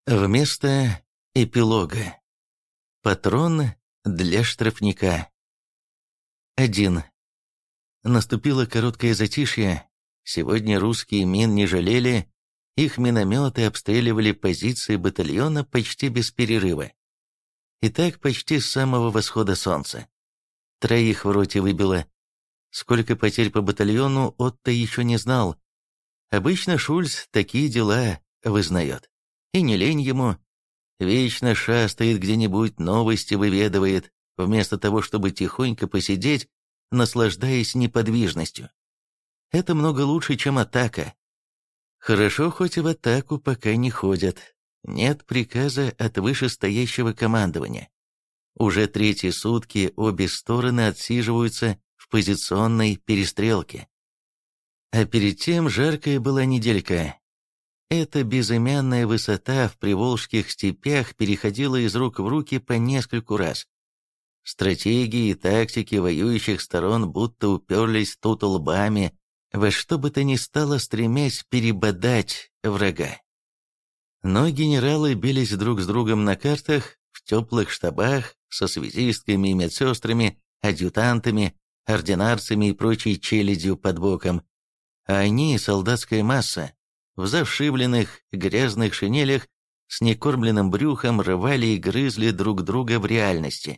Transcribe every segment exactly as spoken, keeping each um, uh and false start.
Вместо эпилога. Патрон для штрафника. один. Наступило короткое затишье. Сегодня русские мин не жалели. Их минометы обстреливали позиции батальона почти без перерыва. И так почти с самого восхода солнца. Троих в роте выбило. Сколько потерь по батальону, Отто еще не знал. Обычно Шульц такие дела вызнает. И не лень ему. Вечно шастает где-нибудь, новости выведывает, вместо того, чтобы тихонько посидеть, наслаждаясь неподвижностью. Это много лучше, чем атака. Хорошо, хоть и в атаку пока не ходят. Нет приказа от вышестоящего командования. Уже третьи сутки обе стороны отсиживаются в позиционной перестрелке. А перед тем жаркая была неделька. Эта безымянная высота в приволжских степях переходила из рук в руки по нескольку раз. Стратегии и тактики воюющих сторон будто уперлись тут лбами, во что бы то ни стало стремясь перебодать врага. Но генералы бились друг с другом на картах, в теплых штабах, со связистками и медсестрами, адъютантами, ординарцами и прочей челядью под боком. А они, солдатская масса, в завшивленных грязных шинелях, с некормленным брюхом рвали и грызли друг друга в реальности.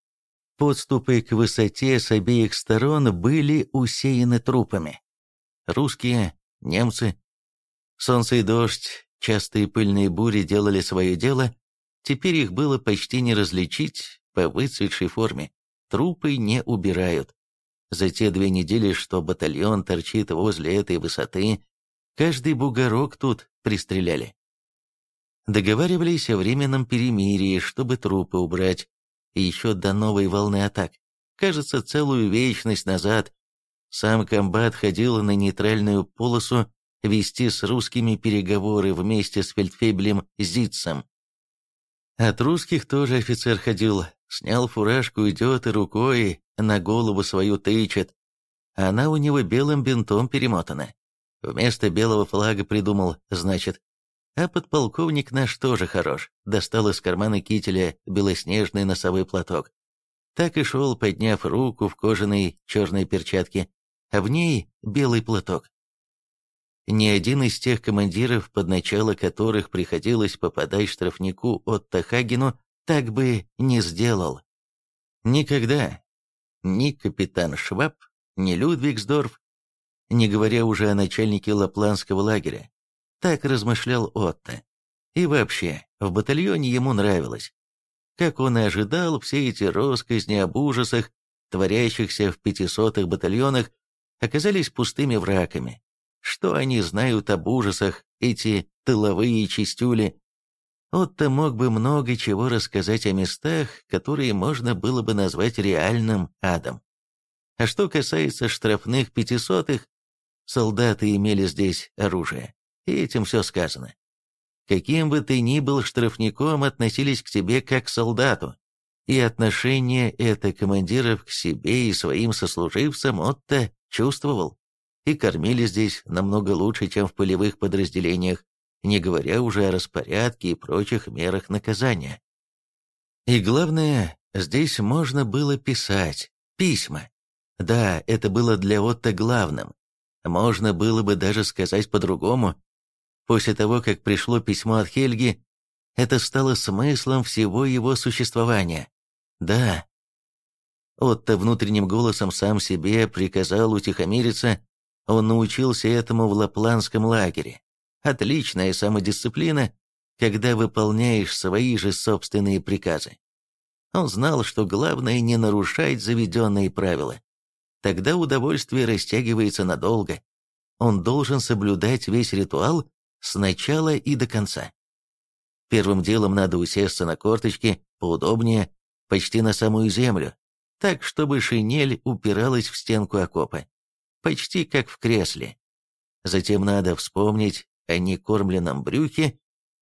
Подступы к высоте с обеих сторон были усеяны трупами. Русские, немцы. Солнце и дождь, частые пыльные бури делали свое дело, теперь их было почти не различить по выцветшей форме. Трупы не убирают. За те две недели, что батальон торчит возле этой высоты, каждый бугорок тут пристреляли. Договаривались о временном перемирии, чтобы трупы убрать, и еще до новой волны атак. Кажется, целую вечность назад сам комбат ходил на нейтральную полосу вести с русскими переговоры вместе с фельдфебелем Зитцем. От русских тоже офицер ходил, снял фуражку, идет и рукой на голову свою тычет. Она у него белым бинтом перемотана. Вместо белого флага придумал, значит. А подполковник наш тоже хорош. Достал из кармана кителя белоснежный носовой платок. Так и шел, подняв руку в кожаной черной перчатке, а в ней белый платок. Ни один из тех командиров, под начало которых приходилось попадать штрафнику Отто Хагену, так бы не сделал. Никогда. Ни капитан Шваб, ни Людвигсдорф, не говоря уже о начальнике Лапландского лагеря. Так размышлял Отто. И вообще, в батальоне ему нравилось. Как он и ожидал, все эти россказни об ужасах, творящихся в пятисотых батальонах, оказались пустыми врагами. Что они знают об ужасах, эти тыловые чистюли? Отто мог бы много чего рассказать о местах, которые можно было бы назвать реальным адом. А что касается штрафных пятисотых, солдаты имели здесь оружие, и этим все сказано. Каким бы ты ни был штрафником, относились к тебе как к солдату, и отношение это командиров к себе и своим сослуживцам Отто чувствовал, и кормили здесь намного лучше, чем в полевых подразделениях, не говоря уже о распорядке и прочих мерах наказания. И главное, здесь можно было писать письма. Да, это было для Отто главным. Можно было бы даже сказать по-другому. После того, как пришло письмо от Хельги, это стало смыслом всего его существования. Да. Отто внутренним голосом сам себе приказал утихомириться. Он научился этому в Лапландском лагере. Отличная самодисциплина, когда выполняешь свои же собственные приказы. Он знал, что главное не нарушать заведенные правила. Тогда удовольствие растягивается надолго. Он должен соблюдать весь ритуал с начала и до конца. Первым делом надо усесться на корточки, поудобнее, почти на самую землю, так, чтобы шинель упиралась в стенку окопа, почти как в кресле. Затем надо вспомнить о некормленном брюхе.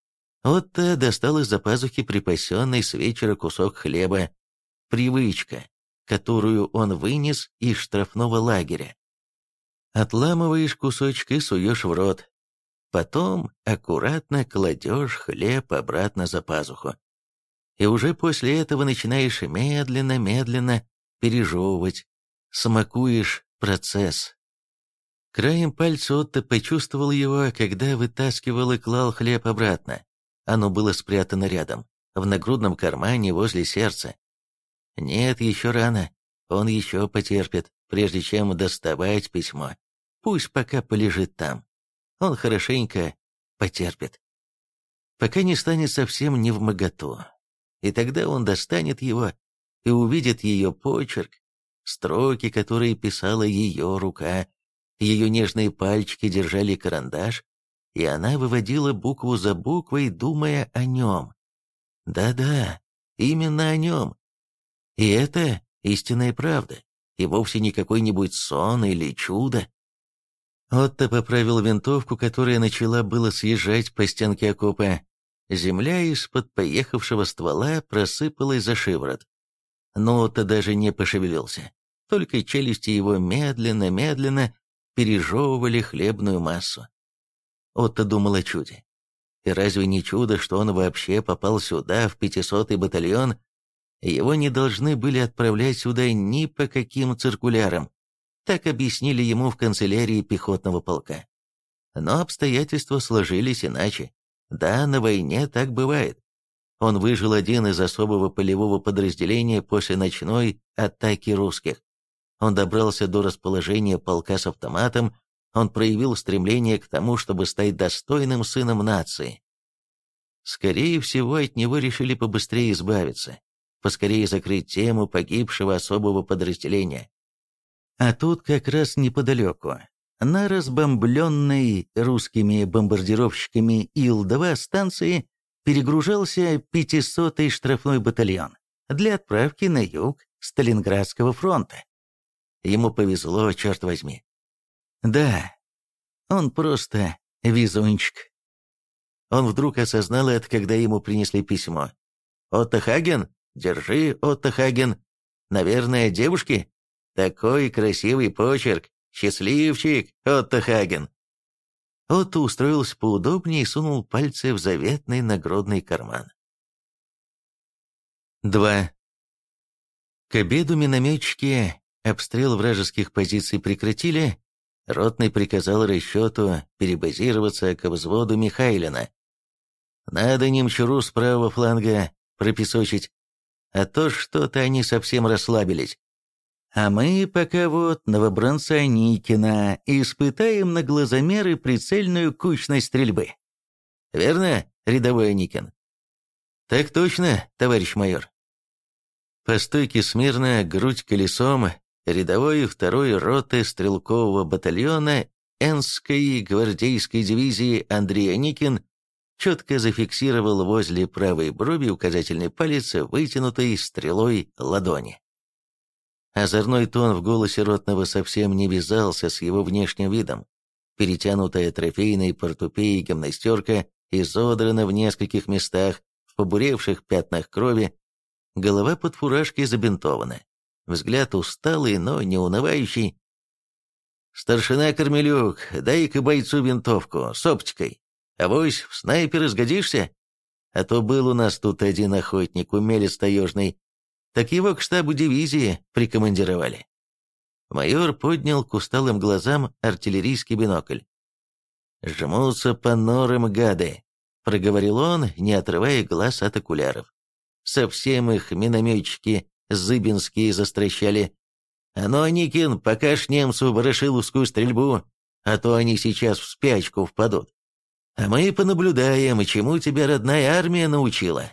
Отто достал из-за пазухи припасенный с вечера кусок хлеба. Привычка, которую он вынес из штрафного лагеря. Отламываешь кусочек и суешь в рот. потом аккуратно кладешь хлеб обратно за пазуху. И уже после этого начинаешь медленно-медленно пережевывать, смакуешь процесс. Краем пальца Отто почувствовал его, когда вытаскивал и клал хлеб обратно. Оно было спрятано рядом, в нагрудном кармане возле сердца. Нет, еще рано, он еще потерпит, прежде чем доставать письмо. Пусть пока полежит там. Он хорошенько потерпит. Пока не станет совсем невмоготу. И тогда он достанет его и увидит ее почерк, строки, которые писала ее рука, ее нежные пальчики держали карандаш, и она выводила букву за буквой, думая о нем. Да-да, именно о нем. И это истинная правда, и вовсе не какой-нибудь сон или чудо. Отто поправил винтовку, которая начала было съезжать по стенке окопа. Земля из-под поехавшего ствола просыпалась за шиворот. Но Отто даже не пошевелился, только челюсти его медленно-медленно пережевывали хлебную массу. Отто думал о чуде. И разве не чудо, что он вообще попал сюда, в пятисотый батальон? Его не должны были отправлять сюда ни по каким циркулярам. Так объяснили ему в канцелярии пехотного полка. Но обстоятельства сложились иначе. Да, на войне так бывает. Он выжил один из особого полевого подразделения после ночной атаки русских. Он добрался до расположения полка с автоматом, он проявил стремление к тому, чтобы стать достойным сыном нации. Скорее всего, от него решили побыстрее избавиться, поскорее закрыть тему погибшего особого подразделения. А тут как раз неподалеку, на разбомбленной русскими бомбардировщиками Ил два станции, перегружался пятисотый штрафной батальон для отправки на юг Сталинградского фронта. Ему повезло, черт возьми. Да, он просто везунчик. Он вдруг осознал это, когда ему принесли письмо. «Отто Хаген? Держи, Отто Хаген. Наверное, девушки? Такой красивый почерк. Счастливчик, Отто Хаген». Отто устроился поудобнее и сунул пальцы в заветный нагрудный карман. два. К обеду минометчики обстрел вражеских позиций прекратили. Ротный приказал расчету перебазироваться к взводу Михайлина. Надо немчуру с правого фланга пропесочить, а то что-то они совсем расслабились. А мы пока вот новобранца Никина испытаем на глазомеры прицельную кучность стрельбы. Верно, рядовой Никин? Так точно, товарищ майор. По стойке смирно, грудь колесом, рядовой второй роты стрелкового батальона Энской гвардейской дивизии Андрей Аникин четко зафиксировал возле правой брови указательный палец, вытянутой стрелой ладони. Озорной тон в голосе ротного совсем не вязался с его внешним видом. Перетянутая трофейной портупеей гимнастерка изодрана в нескольких местах, в побуревших пятнах крови, голова под фуражкой забинтована, взгляд усталый, но не унывающий. «Старшина Корнелюк, дай-ка бойцу винтовку с оптикой. Авось в снайпер сгодишься? А то был у нас тут один охотник, умелец таежный, так его к штабу дивизии прикомандировали». Майор поднял к усталым глазам артиллерийский бинокль. «Жмутся по норам гады», — проговорил он, не отрывая глаз от окуляров. «Совсем их минометчики зыбинские застращали. А ну, Никин, покажь немцу ворошиловскую стрельбу, а то они сейчас в спячку впадут. А мы понаблюдаем, чему тебя родная армия научила».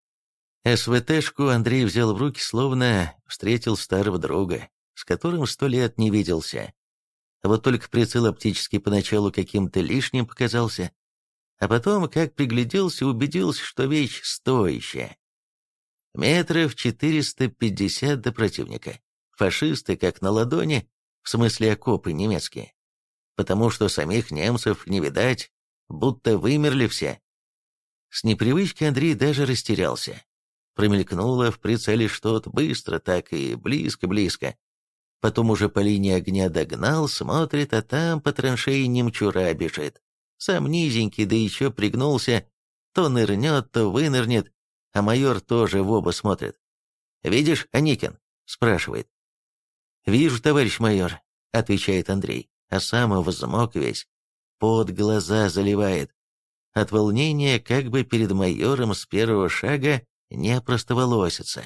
СВТшку Андрей взял в руки, словно встретил старого друга, с которым сто лет не виделся. Вот только прицел оптический поначалу каким-то лишним показался, а потом, как пригляделся, убедился, что вещь стоящая. Метров четыреста пятьдесят до противника. Фашисты как на ладони, в смысле окопы немецкие. Потому что самих немцев не видать, будто вымерли все. С непривычки Андрей даже растерялся. Промелькнуло в прицеле что-то быстро, так и близко-близко. Потом уже по линии огня догнал, смотрит, а там по траншеи немчура бежит. Сам низенький, да еще пригнулся, то нырнет, то вынырнет, а майор тоже в оба смотрит. «Видишь, Аникин?» – спрашивает. «Вижу, товарищ майор», – отвечает Андрей, а сам взмок весь, под глаза заливает. От волнения как бы перед майором с первого шага не опростоволосится.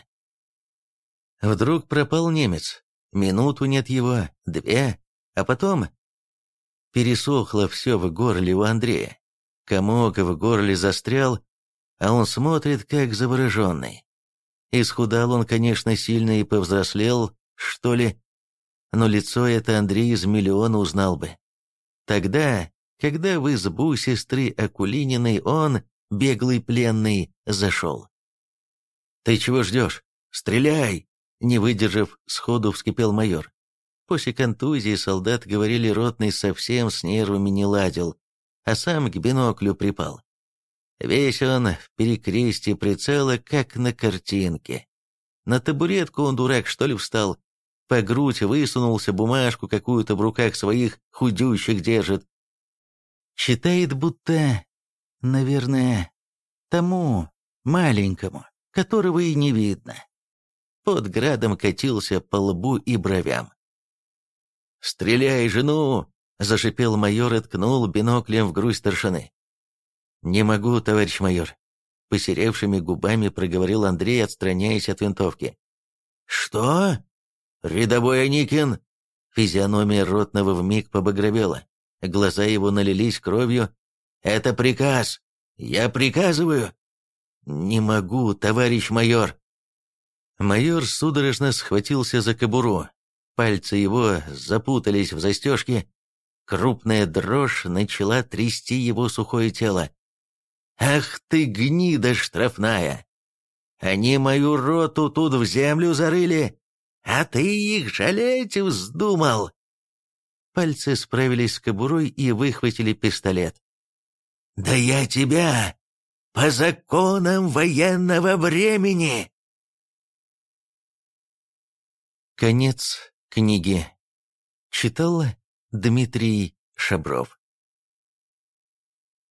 Вдруг пропал немец. Минуту нет его, две, а потом... Пересохло все в горле у Андрея. Комок в горле застрял, а он смотрит, как завороженный. Исхудал он, конечно, сильно и повзрослел, что ли, но лицо это Андрей из миллиона узнал бы. Тогда, когда в избу сестры Акулининой он, беглый пленный, зашел. «Ты чего ждешь? Стреляй!» Не выдержав, сходу вскипел майор. После контузии солдат, говорили, ротный совсем с нервами не ладил, а сам к биноклю припал. Весь он в перекрестии прицела, как на картинке. На табуретку он, дурак, что ли, встал, по грудь высунулся, бумажку какую-то в руках своих худющих держит. Читает, будто, наверное, тому маленькому, которого и не видно. Под градом катился по лбу и бровям. «Стреляй, жену!» — зашипел майор и ткнул биноклем в грудь старшины. «Не могу, товарищ майор», — посеревшими губами проговорил Андрей, отстраняясь от винтовки. «Что? Рядовой Аникин?» Физиономия ротного вмиг побагровела. Глаза его налились кровью. «Это приказ! Я приказываю!» «Не могу, товарищ майор!» Майор судорожно схватился за кобуру. Пальцы его запутались в застежке. Крупная дрожь начала трясти его сухое тело. «Ах ты, гнида штрафная! Они мою роту тут в землю зарыли, а ты их жалеть вздумал!» Пальцы справились с кобурой и выхватили пистолет. «Да я тебя по законам военного времени!» Конец книги. Читал Дмитрий Шабров.